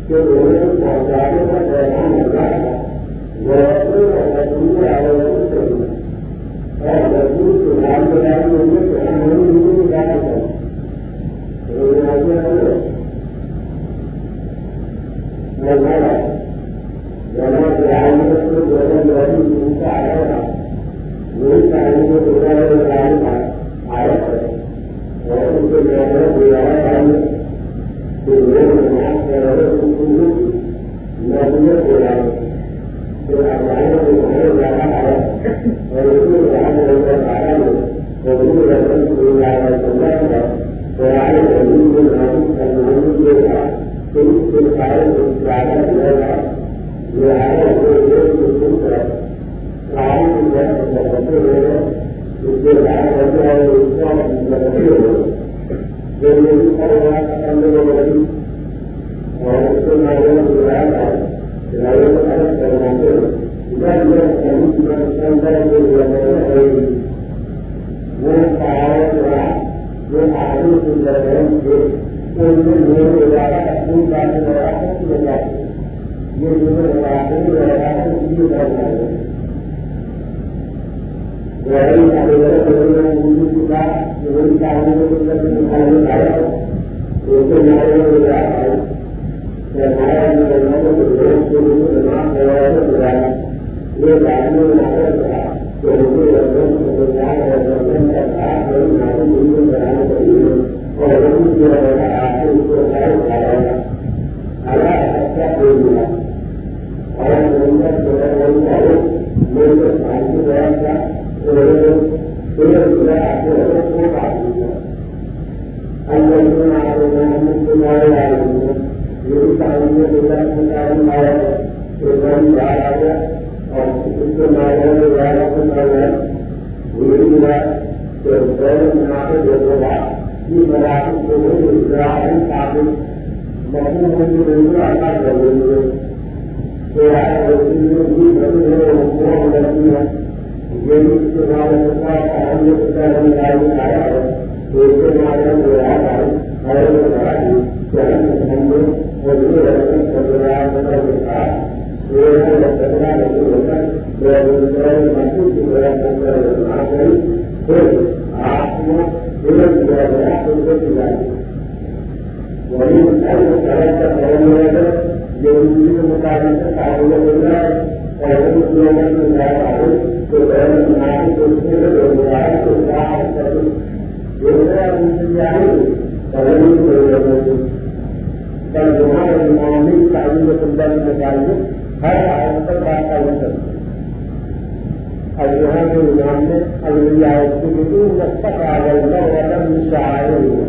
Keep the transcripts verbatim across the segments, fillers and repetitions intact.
کہ انہیں پہنچانے کا پیغام ہوتا ہے وہ اپنے مزدور آوازوں سے اور مزدور کے نام بنائی ہوئے کہ ہم نہیں نہیں نکال سکتے مزارا جنا گرام کو گرم گرم دودھ آیا تھا وہی پانی کو گرم گرم آیا ہے اور ان کے گرم گرم پانی تو لوگ نماز کر رہے ندیوں کو رہے پھر ہمارے کو گھر جانا آیا اور اس میں جہاں لوگ آیا ہے وہ رقم کو لایا چلا تھا پرانے زمین کو نام کرنے کے بعد پھر اس کے سارے زیادہ دیا تھا یہ آیا کو ایک دوسرے پر سارے کی جگہ بچے ہوئے اس کے بعد بچے اور اس کا بچے ہوئے جو یہ کرنا کرنے والی اور اس کے بارے میں بتایا تھا لڑائی کو الگ کرنا چاہیے جب یہ صحیح جو ہے وہ پہاڑ کا جو آدمی کی درمیان تھے ان میں لوگ زیادہ اپنی بات لگا سکتے ہیں یہ جو لگاتے ہیں لگا سکتے ہیں لڑائی والے اردو کی بات وہی تعلیم کو نکالنے آیا اس کے بارے میں بتایا ہے کہ ہمارا جو لوگ کے لیے نماز لگایا یہ تعلیم میں آیا تھا کہ اردو رقم سرکار اور رقم کا ساتھ بڑی نام دن بنانے چاہیے اور ان کی وجہ آپ کو اس کو سارے کھایا اللہ اچھا کوئی ملا اور محمد جو ہے وہی چاہے میرے شانتی رہا تھا پورے پورا آپ کو کو بات دیا ہم لوگوں نے آپ کو مارے آ رہے ہیں میری تعلیم میں میرا تعلیم آیا تو ہم باہر آ گیا اور اس کے مارے میں زیادہ سے مارے وہی ملا کہ پہلے منافع دیکھو گا یہ مراحل کو اسرائیل قابل مقبول ہونے کے لیے آسان کر دیں گے تو آج بھی بڑی ہے وہ لگتی ہے یہ بھی اس کے بارے میں اہم تعلیم آیا ہے تو اس کے بارے میں جو آیا ہے ہمارے کو بڑا ہی کہ ہم نے وزیر رقم سربراہ کے ساتھ یہ لگنا نہیں ہوتا محسوس کی طرح نہ کری پھر آپ کو وہی طرح کا قدم رہے گا جو اسی کے مطابق قابل ہو رہا ہے اور اس لوگوں میں زیادہ ہو تو مناسب دوسرے کے روزگار کو باہر کرے کل ہمارے معاملے تعلیم سمجھا کے مطابق ہر آیت پر بات کا کرتے اور یہاں کے نظام میں اگلی آیت کی بدون نسخت آ گئی نہ وطن شاعر ہوا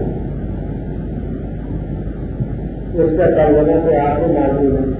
اس کا ترجمہ سے آپ کو معلوم ہے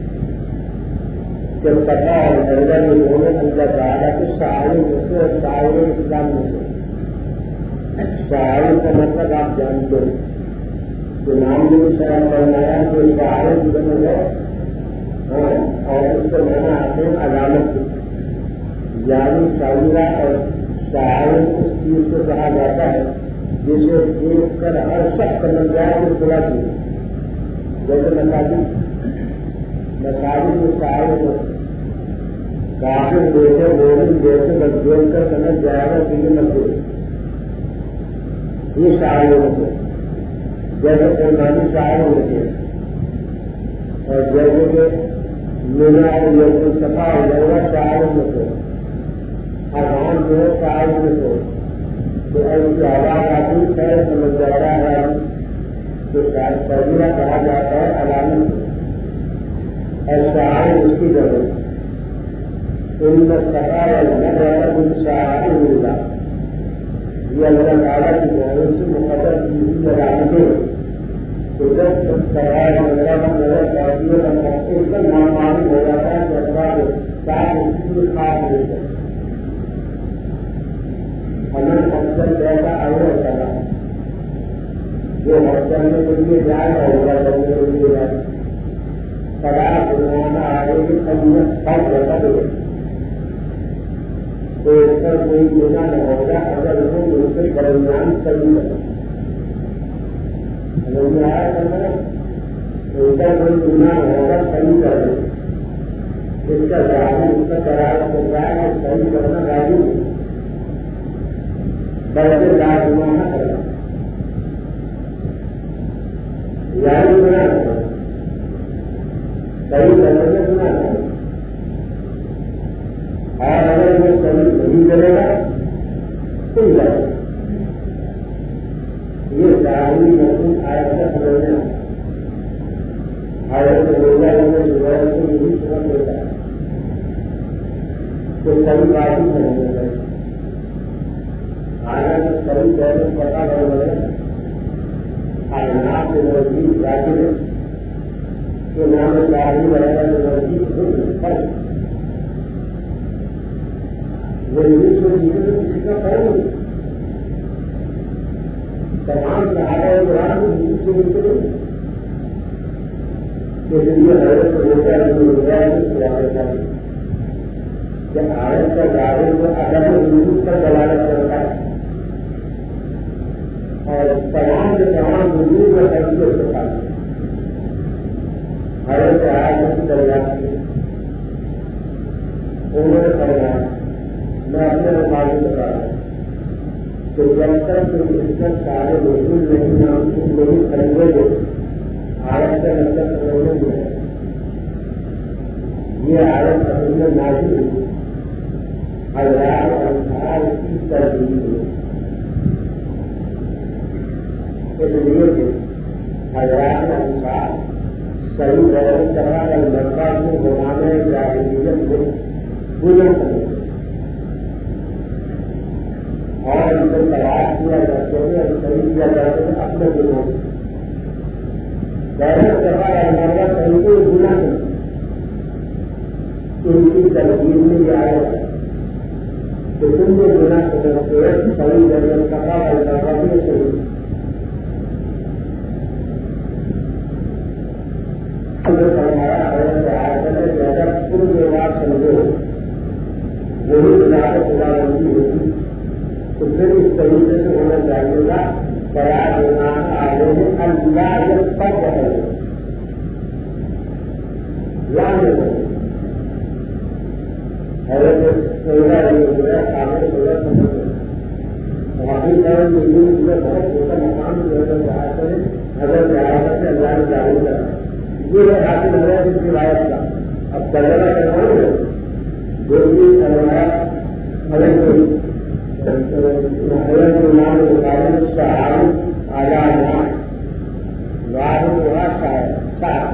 کہ سفا اور درجہ میں دونوں اندر آیا کہ شاعر میں سے اور شاعر اسلام میں سے شاعر کا مطلب آپ جانتے ہیں کہ نام بھی شرم فرمایا کہ شاعر بن گئے اور اس کو مانا آتے ہیں علامت یعنی شاعرہ اور شاعر اس چیز کو کہا جاتا ہے جسے دیکھ کر ہر شخص سمجھ جائے کہ کھلا چیز جیسے مساجد مساجد میں شاعر کو کافی دیکھے بولیں جیسے بس دیکھ کر سمجھ جائے گا کہ یہ مسجد یہ شاعر ہوتے جیسے قربانی شاعر ہوتے اور جیسے کہ میرا جیسے سفا ہو جائے گا شاعر ہوتے آسان جو ہے شاعر میں ہو تو ایسی آواز آتی ہے سمجھ جاتا ہے جو پہلے کہا جاتا ہے علامت اور شاعر اس کی جگہ ان میں سفا ان شاعر ملا یہ اللہ تعالیٰ کی بہت سی مقدر چیزیں علامتیں تو جب سوال وغیرہ کا نظر چاہتی ہے تو ایک دم نامعلوم ہو جاتا ہے کہ اخبار چار اس کی خاص نہیں ہے ہمیں مقصد جیسا آگے کرنا جو مقصد میں کے لیے جائے گا ہوگا کرنے کے لیے جائے پڑھا بنانا آگے کی سمجھ سب جیسا دے تو اس پر کوئی گنا نہ ہوگا اگر اسے ان کے درمیان صحیح کرنا آیا کرنا ان کا کوئی گناہ ہوگا صحیح کر دیں، جس کا ظاہر اس کا قرار ہو رہا ہے صحیح کرنا راضی نہیں، بلکہ لازمہ نہ کرنا یعنی گناہ کرنا صحیح کرنے میں گناہ کرنا، اور اگر وہ صحیح نہیں کرے گا تو جائے یہ ظاہری مضمون آیت کا سمجھنا آیت کو روزہ میں دوبارہ سے یہی سمجھ لیتا ہے کہ صحیح بات ہی سمجھنے لگے آیت میں صحیح دور میں پتا کر لگے آیات کے نزدیک راجی ہے کہ نام ظاہری وغیرہ کے نزدیک فرق وہ انگلش میں جیسے کسی کا فرق نہیں، تمام صحابہ قرآن میں انگلش میں نکلے کے لیے حضرت روزہ روزہ کیا جب آیت کا ظاہر کو ادب وجود پر دلالت کرتا ہے اور تمام کے تمام وجود میں حیثیت کے ساتھ حضرت آیت کی دریافت کی انہوں نے فرمایا میں اپنے مطابق بتا رہا ہوں کہ جب تک اس کا سارے وجود نہیں نام نہیں خریدے گے آیت کا مطلب سمجھنے میں ہے یہ آیت اصل میں نازل ہوئی حضرات انصار کی تربیت ہوئی، اس لیے کہ حضرات انصار صحیح غور کرا کر لڑکا کو زمانے جاہلیت کو گزر سکتے اور ان کو تلاش کیا کرتے ہیں اور صحیح کیا کرتے ہیں اپنے دنوں میں دہشت کرا اور مرغا صحیح کو گنا کرتے ان کی تربیت میں یہ آیا ہے کہ تم کو گنا کرتے ہیں صحیح درجن کرا اور لڑکا بھی صحیح فرمایا ہے کہ اگر تم یہ بات سمجھو وہی علاقہ خدا بندی ہوگی تو پھر اس طریقے سے ہونا چاہیے گا قرار دینا آگے میں اللہ جب تک رہے یعنی حضرت سیدہ علی گزرا آگے سیدہ سمجھو واقعی کریں کہ یہ مجھے بہت چھوٹا مقام جو ہے چاہا کریں حضرت آگے سے اللہ نے جاری کرا یہ ہے حاصل ہو رہا ہے اس روایت کا اب تجربہ کرواؤں گے جو بھی فرمایا حضرت حضرت امام بخاری صحابی اعلیٰ نام واحد ہوا شاعر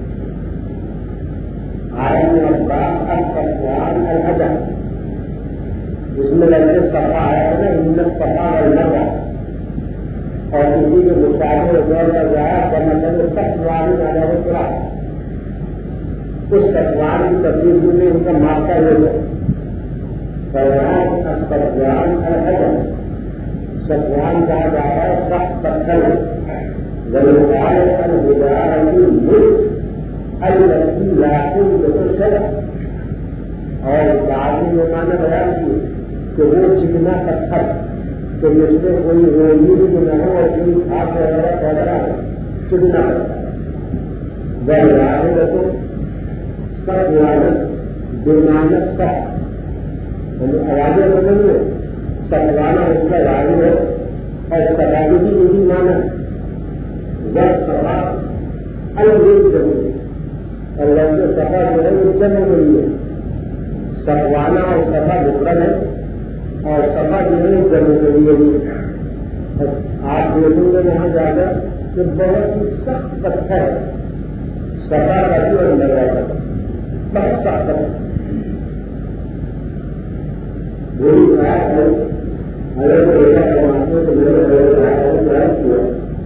عالم اخبار الصفوان الحجر جس میں لگتے صفا آیا ہے نا ان صفا المرہ اور کسی کے مشاہدے دور کا جایا کا مطلب صفوان علیہ السلام اس صفوان کی تصویر میں ان کا مارکا یہ ہے صفوان الحجر صفوان کہا جا رہا ہے سخت پتھر ضرورات الہدار کی ملک التی لاکھوں شرح اور بعض میں مانا بیان کی کہ وہ چکنا پتھر کہ جس میں کوئی روزی بھی نہ ہو اور کوئی کھاد وغیرہ پیدا ہو چکنا ضرورات کو سب دیوانت سخت آوازیں سمجھ میں سکوانا اس کا راضی ہے اور سبادی بھی یہی مانا وہ سفا الگ ضروری اور ویسے سفا جو ہے وہ جمع ہوئی ہے سکوانا اور سفا مفرد ہے اور سفا جو ہے جمع ہوئی ہے آپ دیکھیں گے وہاں جا کر کہ بہت ہی سخت پتھر ہے سفا کا جو اندر آتا بہت سخت ہے وہی بات ہے اگر ایسا سماجوں کو میرے پریاس کیا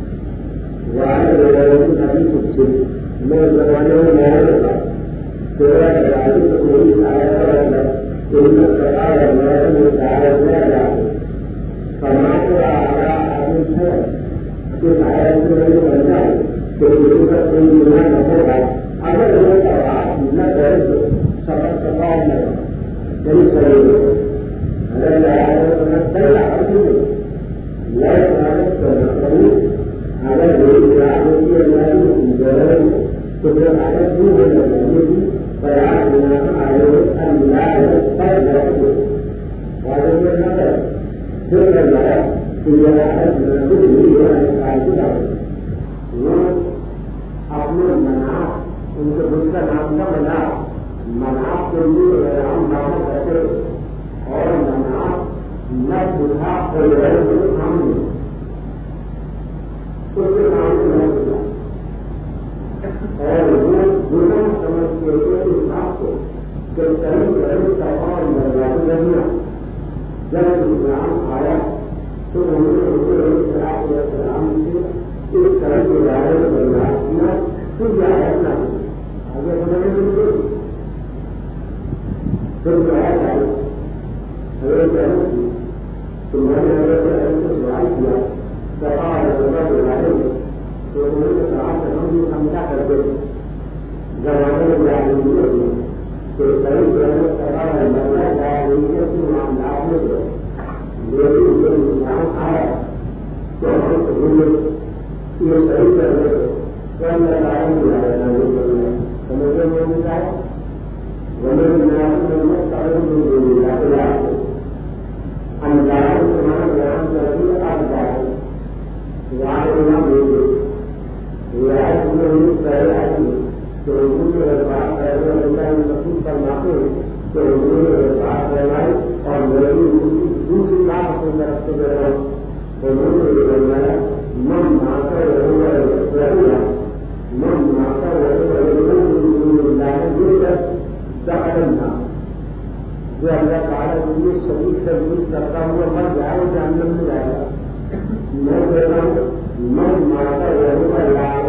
وہ ابھی کچھ میں زمانے میں میرا ہوتا تیرا گراجی کو کوئی آیا ہے ان میں سرکار اور میرے میں چار ہزار جاتے سماج کا آگاہ آدمی ہے کہ سارا میں بننا ہے کہ کسی کا کوئی گناہ نہ ہوگا اگر لوگوں کا بات نہ کرے تو سفر سفا میں کوئی صحیح ہو اگر میں آیا تو میں چل رہا ہوں لڑ کرنا کروں اگر میری رات کی اللہ تو پھر عادت بھی ہو جائے گی بیان ہونا آئے اللہ پر رکھو عادت میں نہ کر جو کر رہا کہ یہ عادت کچھ نہیں ہو رہا ہے وہ اپنے مناف ان کے خود کا نام کا بنا مناف کے لیے رام نام کرتے اور مناف نہ بجھا ہو رہے ہیں سامنے اس کے نام سے نہ بجھا اور وہ گنا سمجھتے ہوئے اس بات کو کہ کہیں کہیں کا اور مرواد کرنا جب اسلام آیا تو انہوں نے اسلام سے اس طرح کے بارے میں برداشت کیا تو کیا کرنا آگے سمجھنے کے لیے پھر کیا جائے اگر کہنا تمہارے اگر کو سوال کیا سفا اور کے بارے میں تو انہوں نے کہا کہ ہم یہ سمجھا کرتے زمانے میں جائے ہوئے کہ کئی جگہ سفا اور مرنا جائے ہوئی ہے کہ معاملات میں لیکن جب انسان آیا تو ہم سمجھے یہ صحیح کر رہے کم لگائیں گے سمجھے میں نہیں چاہے بولے میں سارے انجان تمہارا بیان کر کے آپ جائیں یہاں بولے رعایت میں پہلے آئی تو اردو کے بات پہلے محسوس فرماتے تو اردو میں بات کروائی اور میری دوسری بات اپنی طرف سے دے رہا ہوں انہوں نے یہ بنایا من ماتا رہا من ماتا رہا جو اللہ تعالیٰ کے لیے شریف تجویز کرتا ہوا مر جائے جاننے میں جائے گا میں کہہ رہا ہوں من ماتا رہا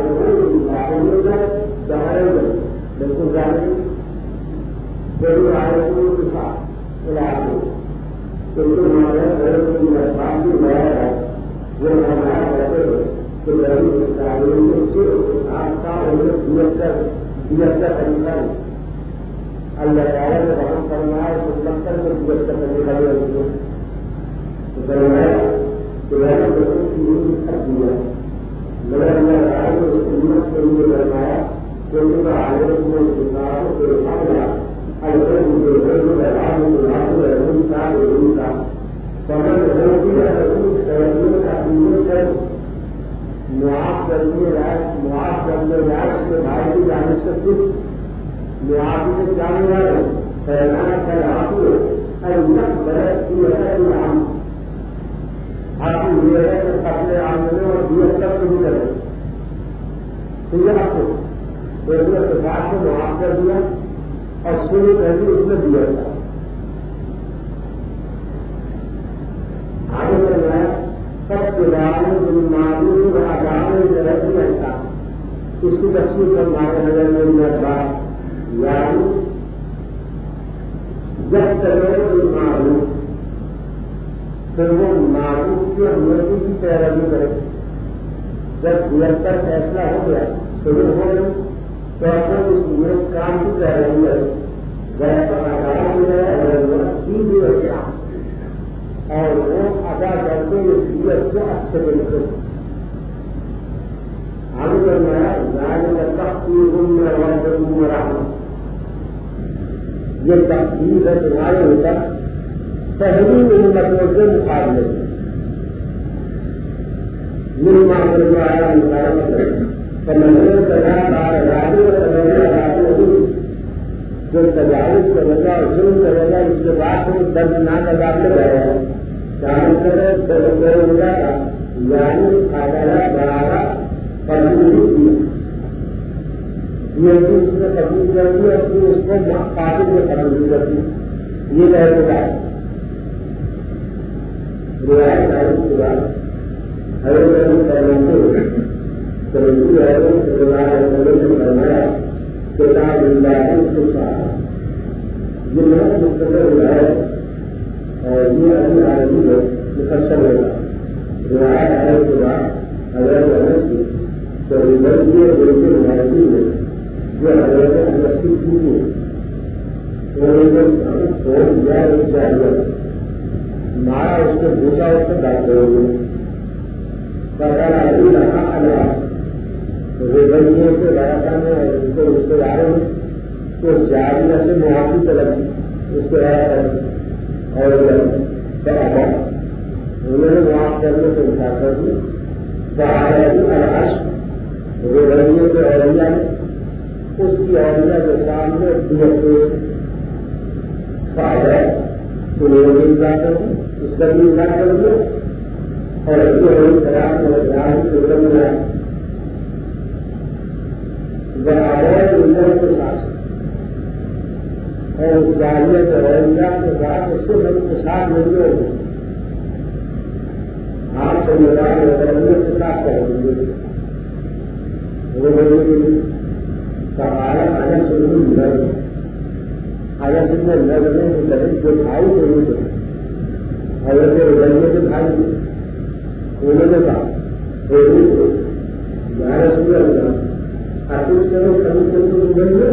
بالکل جانے ضرور آئے کے ساتھ علاج بالکل ہمارے بات بھی بڑھا ہے وہ ہمارا کہتے ہیں کہ غریب تعلیم سے آپ کا طریقہ ہے اللہ تعالیٰ نے رحم کرنا ہے تو لکھر میں دیت کا طریقہ ہے تو فرمایا کہ رحم کر دیا مگر اللہ تعالیٰ نے اس امت کے لیے فرمایا کہ ان کا عالم میں کتاب کے حاملہ اگر مجھے غیر رحم اللہ رحم کا رحم کا سمجھ رہی ہے رحم کا امت ہے معاف کرنے لائق معاف کرنے لائق کے بھائی کی جانب سے کچھ معافی سے جانے والے پھیلانا کر آپ کو برس کی ہے نام آپ کو یہ ہے کہ اپنے آمدنی اور دیت تک نہیں کرے ٹھیک ہے آپ کو ایک کے بعد سے معاف کر دیا اور شروع کر دی اس میں دیا تھا آگے چل رہا ہے سب کے بارے میں معلوم اور آگاہی طرح سے ایسا اس کی تفصیل پر ہمارے نظر میں میرا بات یعنی جب چلے کوئی معروف پھر وہ معروف کی اہمیتی کی پیروی کرے جب نرتر فیصلہ ہو گیا شروع ہو گئی تو اپنے اس نیت کام کی پیروی کرے جیسا آگاہ بھی ہے اور کی بھی ہو گیا اور وہ ادا کرتے اس نیت کو اچھے طریقے سے آگے کرنا ہے ظاہر میں سختی گم میں اور رہا یہ تقدیر ہے تمہارے اوپر پہلی نعمتوں کے مقابلے میں معاملے میں آیا مقابلہ سمجھنے سزا راجی اور سمجھنے راجی جو تجاوز کرے گا اور ظلم کرے گا اس کے بعد پھر دردناک عذاب میں رہے گا چاہے کرے درد ہو جائے گا یعنی فائدہ بڑھانا پڑھنے کی یہ اس میں تبدیل کرتی ہے کہ اس کو قابل میں تبدیل کرتی یہ رہ گا روایت آئی کے بعد ہر پہلے تبدیل ہے فرمایا کتاب اللہ کے ساتھ یہ بہت مختصر ہے اور یہ ابھی عربی ہے مفصل ہوگا روایت آئی کے بعد اگر تو یہ بالکل روایتی ہے جو حضرت انڈسٹری کی چھوڑ دیا ایک چاہیے مارا اس کو دوسرا اس کو ڈال دے گے ریبنیوں سے راستہ میں اور ان کو رشتے داروں میں تو جاریہ سے معافی طلب اس کے اور انہوں نے معاف کرنے سے انکار کر دیا ریبنیوں کے اوریا اس کی اوریا کے سامنے فائدہ انہوں نے انکار کر دیا اس کا بھی انکار کر دیا اور اس خراب اور دھیان سے بنایا برابر اندر کے ساتھ اور اس جاریہ کے رویہ کے ساتھ اس سے میرے کے ساتھ نہیں ہوگی آپ سے میرا رویہ کے ساتھ کریں گے وہ بولے گی سوال آیا سنوں نظر آیا سنوں نظر میں لگے جو بھائی کو نہیں دے اگر کے رویہ کے بھائی انہوں نے کہا گیارہ سنوں آپ اس سے کبھی کبھی بن گئے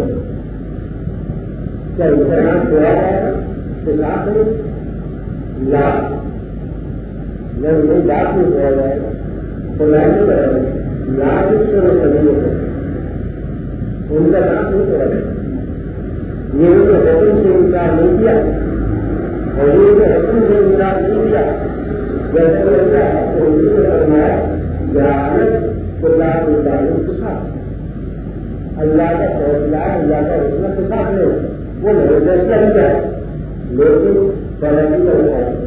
کیا امتحان ہوا جائے گا ساتھ میں لاکھ جب وہ بات میں ہوا جائے گا تو میں نہیں کرے گا لاکھ اس سے وہ کبھی ہوگا ان کا نام نہیں کرے گا یہ ان کے حکم سے انکار نہیں کیا اور یہ ان کے حکم سے انکار نہیں کیا جیسے ہوتا ہے تو اسی کو فرمایا جہالت خدا کے تعلق کے ساتھ اللہ کا فیصلہ اللہ کا حکمت کے ساتھ نہیں وہ نہیں فیصلہ ہی ہے لیکن ترقی ہوتا ہے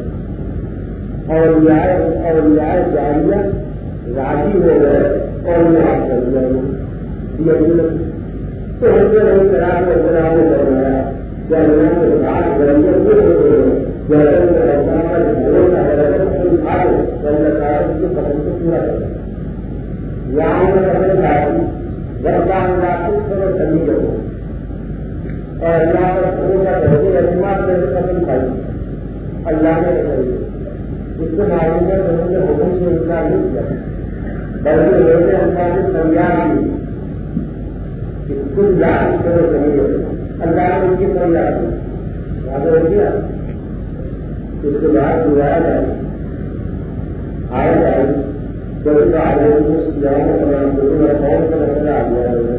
اور یہ اور یہ جاریہ راضی ہو گئے اور معاف کر دیا تو ہم نے نہیں کرا کر کرا میں کروایا کیا اللہ کے بات ضرورت نہیں ہو گئی جیسے بھروسہ ہے اللہ تعالیٰ کی پسند کو پورا کرتا یہاں میں پسند آتی برطان واقعی تھوڑا سبھی کرو اور اللہ کا بھروسہ کرتے اعتماد میں پسند پائی اللہ نے پسند اس کے معلوم ہے کہ انہوں نے حکم سے انکار نہیں کیا بلکہ ایسے اللہ نے فریاد دی کہ تم یاد اس طرح سبھی کرو اللہ نے ان کی فریاد دی یاد ہو گیا اس کے بعد دعایا جائے آئے جائے جب آگے سیاح کو کون سا مسئلہ آ گیا ہے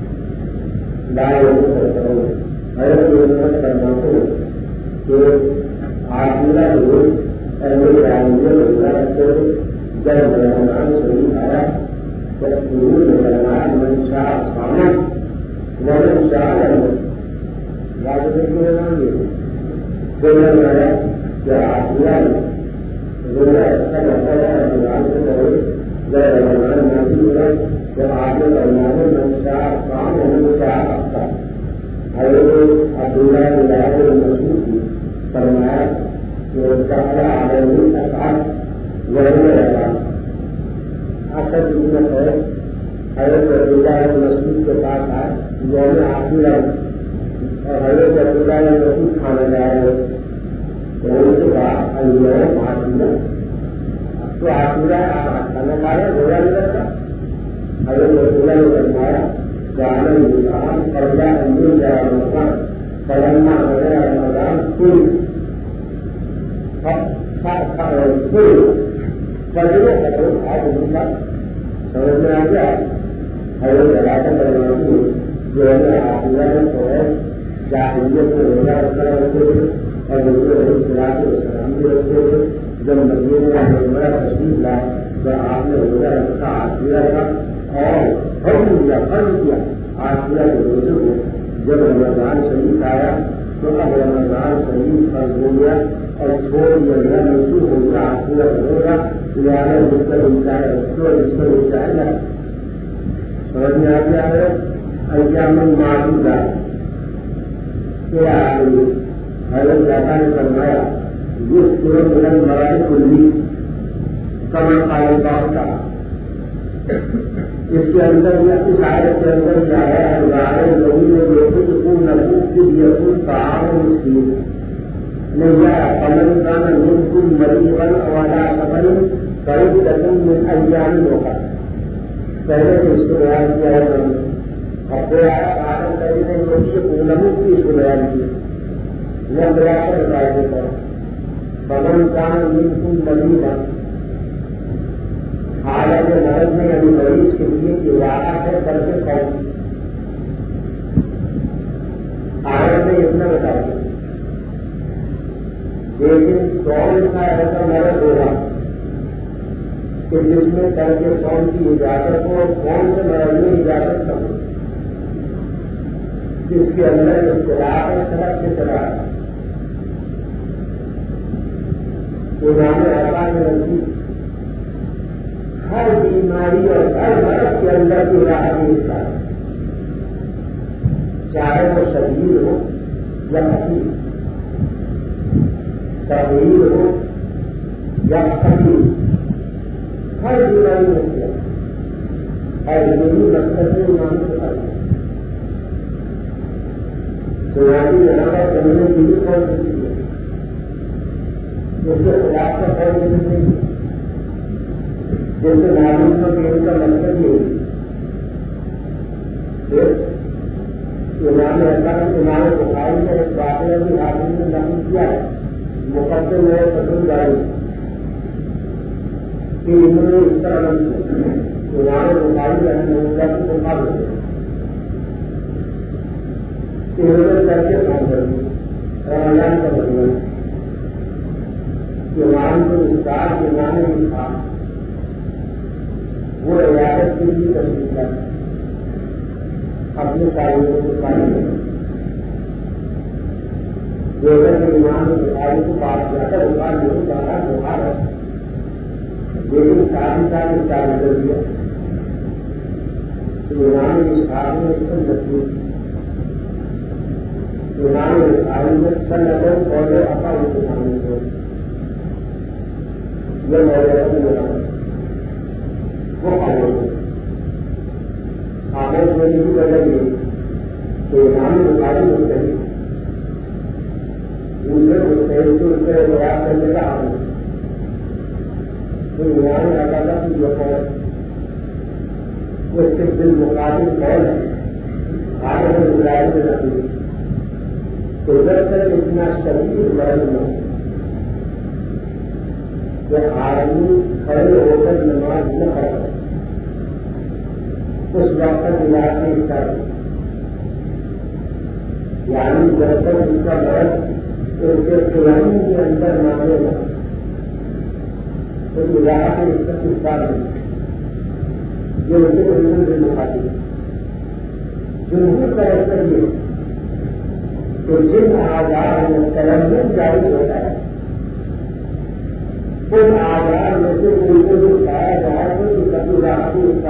لائے کرتا ہوں حضرت کرنا ہوں کہ آج میرا لوگ ایسے آئندے جب مہمان صحیح آیا جب شروع مہمان منشا سامنا ورن شاہ یاد دیکھنے گے بولنے والا کیا آج میرا اچھا لگتا ہے مہمان سے کرے جب مہمان نہیں ہے جب آپ نے مہمانوں میں چار کام ہونے چار ہفتہ حضرت عبداللہ بلاد مسعود کی فرمایا کہ اس کا کیا عالمی اثاث وہی رہا اثر جتنا ہے حضرت عبداللہ مسعود کے پاس آئے یوم عاشورہ اور حضرت عبداللہ مسعود کھانا جا رہے تو ان کے بعد اليوم عاشورہ تو عاشورہ آپ کھانا کھایا روزہ نہیں رکھتا حضرت رسول اللہ نے فرمایا جعل الانسان قبل ان يرجع رمضان فلما رجع رمضان قل قل فجر فجر آج کا سمجھ میں آ گیا حضرت علاقہ کرنا جو ہے عاشورہ میں تو ہے جاہلیت کو روزہ رکھنا رکھتے تھے اور دوسرے علیہ الصلوۃ والسلام بھی رکھتے تھے جب مدینہ میں بڑا تشریف لائے تو آپ نے روزہ رکھا عاشورہ کا اور حکم کیا فرض کیا عاشورہ کے روزے کو جب رمضان شریف آیا تو اب رمضان شریف فرض ہو گیا اور چھوڑ دیا منسوخ ہو گیا عاشورہ کا روزہ لہٰذا جس پر انچائے رکھتے اور اس پر انچائے نہ سمجھ میں آ گیا ہے ایام معدودہ کیا حضرت داتا نے فرمایا جس ترنت بلند مرائے کلی کمر قائم باغ کا اس کے اندر اس آیت کے اندر کیا ہے ظاہر لوگوں نے دیکھے کہ کوئی نبوت کے لیے کوئی تعاون مسکین نہیں ہے فلن کا نبوت کوئی مریض والا سفر قریب قسم میں ایام ہوگا پہلے سے اس کو بیان کیا ہے اب کوئی آیا آدم کرنے کے لیے کوئی نبوت کی اس کو بیان کی نہ برابر قاعدے پر فلن کا نبوت کوئی مریض حالت مرض میں یعنی مریض کے لیے ارادہ ہے کر کے سوچ آرت نے اتنا بتایا لیکن کون سا ایسا مرض ہوگا کہ جس میں کر کے کون کی اجازت ہو اور کون سے مرض میں اجازت نہ ہو جس کے اندر اختلاف ہے سڑک سے چلا ہے امام رضا نے نزدیک ہر بیماری اور ہر مرض کے اندر کی راحت ملتا ہے چاہے وہ شدید ہو یا حقیق تغیر ہو یا حقیق ہر بیماری میں کیا اور یہی مقصد سے امام بتا دیا سناتی جہاں کرنے کے لیے کون سی چیز ہے اس کے خلاف کا فائدہ نہیں جیسے معلوم کا کہ ان کا مقصد یہ امام اللہ امام بخاری کا ایک واقعہ بھی حاصل نے نقل کیا ہے مقدم ہے فضل جاری کہ انہوں نے اس طرح امام بخاری رحمہ اللہ کی مقابلے انہوں نے کر کے کام کر دیا اور اللہ کا مطلب امام کو استاد امام نے تھا وہ عیادت کے لیے تشریف لایا اپنے تعلیموں کو پانی دیگر کے امام بخاری کو پاس جا کر بخار نہیں جانا بخار ہے لیکن شادی کا بھی چالو کر دیا تو امام بخاری نے اس کو مضبوط امام بخاری نے سن نظر پودے اپا اس کے سامنے کو یہ موجود وہ آگے آگے ہونے کی وجہ یہ کہ امام بخاری میں صحیح دوسرے مستحق کو اس سے بیان کرنے کا حال ہے تو امام عدالت کی جو ہے وہ اس کے دل مقابل قول ہے آگے سے گزارے میں رکھی تو جب تک اتنا شدید مرض نہ کہ آدمی کھڑے ہو کر نماز نہ پڑھ اس وقت علاج نہیں کر یعنی جب تک ان کا مرض اس کے سلانی کے اندر مانے گا تو علاج اس کا حصہ نہیں جو ان کے اندر سے مخاطب جنہوں کا ایسا یہ کہ جن آزاد میں ترنم جاری ہوتا ہے ان آزاد میں سے ان کو جو پایا جائے تو اس کا پورا اس کا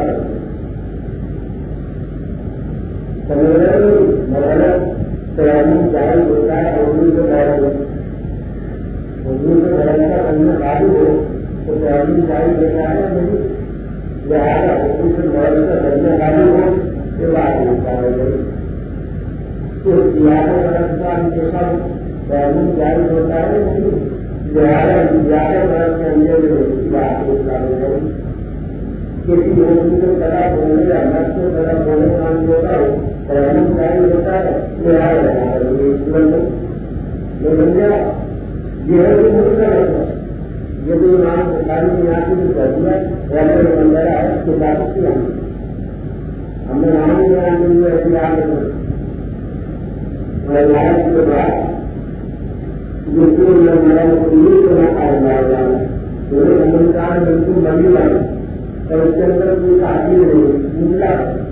مولانا ترنم جاری ہوتا ہے اردو سے بہت اردو سے بہت کا کرنا قابل ہو تو ترنم جاری ہوتا ہے نہیں لہٰذا اردو سے بہت کا کرنا قابل ہو یہ بات ہوتا ہے تو زیادہ رقصان کے ساتھ ترنم جاری ہوتا ہے نہیں لہٰذا زیادہ برس کے اندر اس کی بات ہوتا ہے کسی اردو سے طرح بولنے یا نقص سے طرح بولنے کا ہوتا ہے ترنم جاری ہوتا ہے لہٰذا یہ بن گیا یہ ہے کہ مسئلہ ہوتا ہے یہ تو امام بخاری میں یہاں کی جو ضرورت ہے بندہ ہے اس کے بعد کی ہم نے نام بیان کے لیے ایسی آگے کے بعد جس کو میرا پولیس کو نہ پایا جائے گا میرے ہندوستان بالکل بنی لائے اور اس کے اندر کوئی تعلیم نہیں نکلا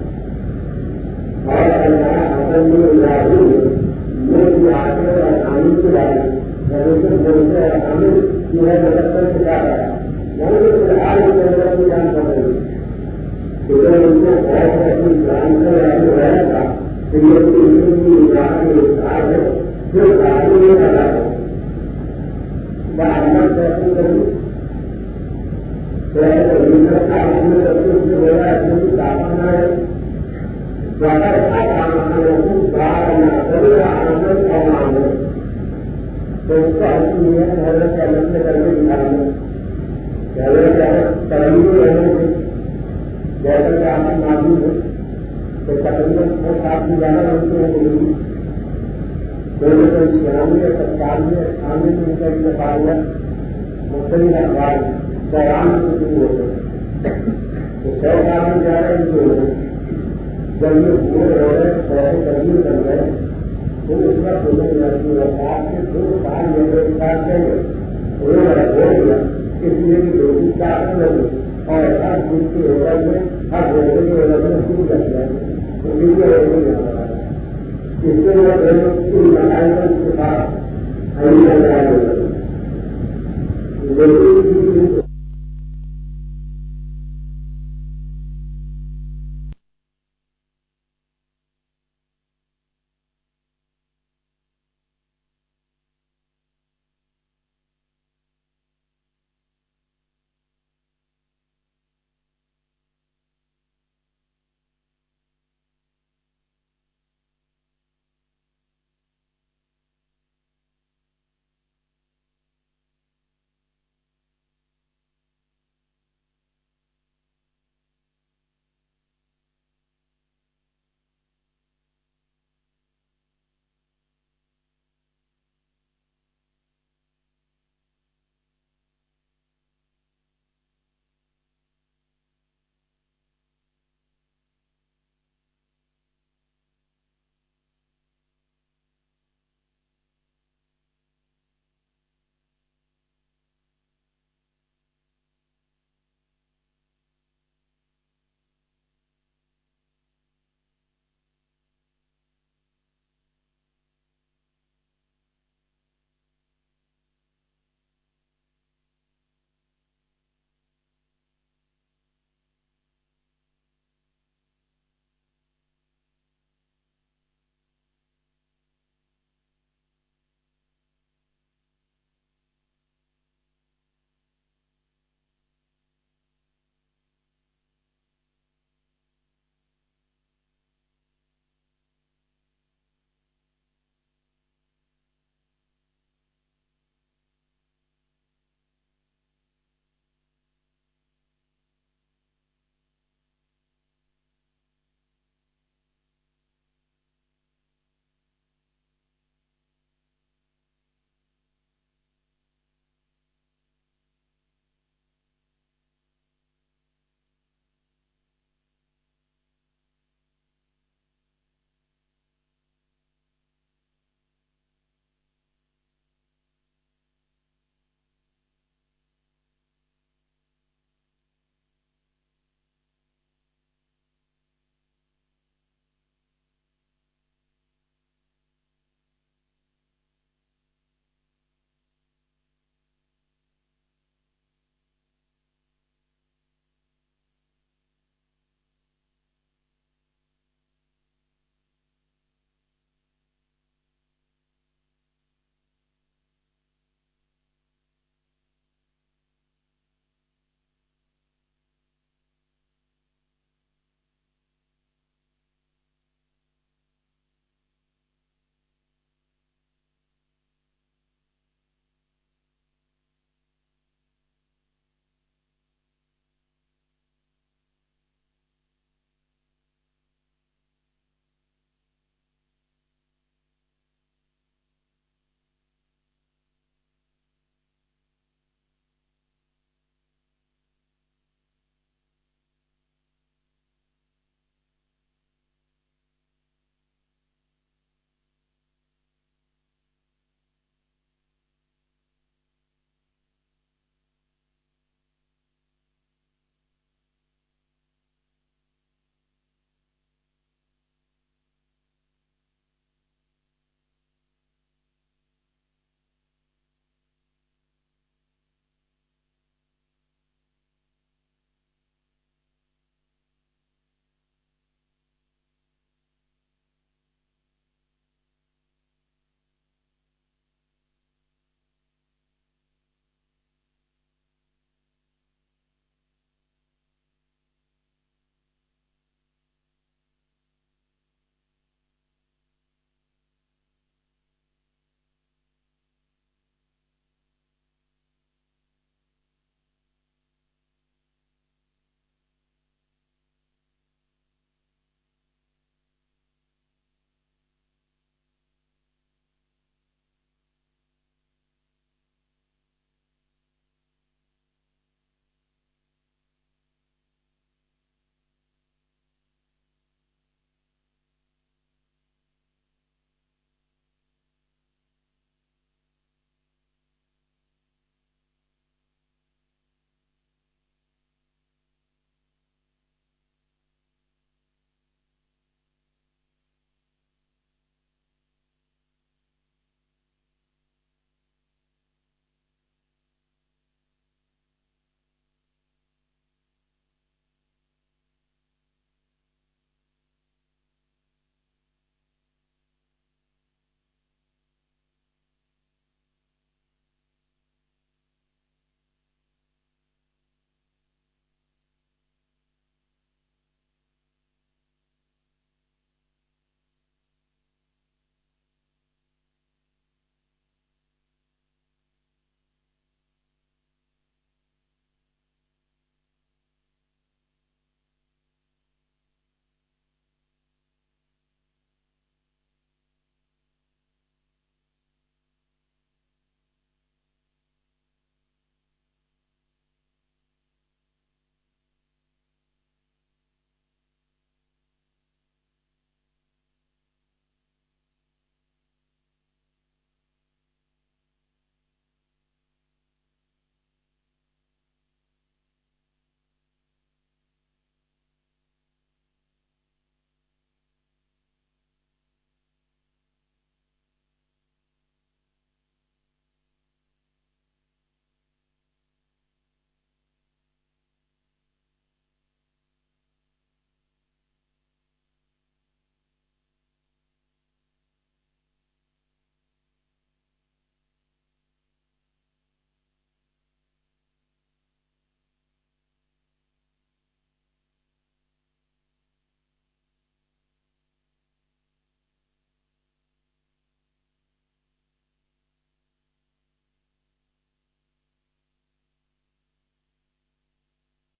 اور حسن میں لاگو میں آگے اور آسانی سے لائی بولتے بولتے آسانی کی ہے مدد سے کیا ہے وہ فی الحال اس کے اندر کوئی جان کر رہی ہے ان کو بہت ایسی جان کر رہا تھا کہ یہ کی نگاہ کے استعمال ہے جو تعلیم نہیں کرتا ہے بعد فیصلے کری داخلہ ہے تو اس کا حصول ہے حضرت علم سے کرنے نکالنے ترمیم رہنے سے جیسا کہ آپ کی معلوم ہے کہ تقریباً چھ سات کی زیادہ بنتے ہیں دلی دونوں سو چھیانوے ستانوے اٹھانوے میں ان کا انتقال ہوا مختلف اخبار چورانوے سے شروع ہوتے سو آدمی جا رہے ہیں جو جب یہ پورے ہو رہے سو تبدیل کر گئے تو اس کا سوچنے لگتی ہے آپ کے دو سال میرے ساتھ گئے وہ ہو گیا اس لیے کہ روٹی کاٹنے لگی اور ہر چیز کی ہوٹل میں ہر روٹے کے ہوٹل میں شروع کر دیا تو یہ ہو گیا اس کے لیے بنائی اس کے بعد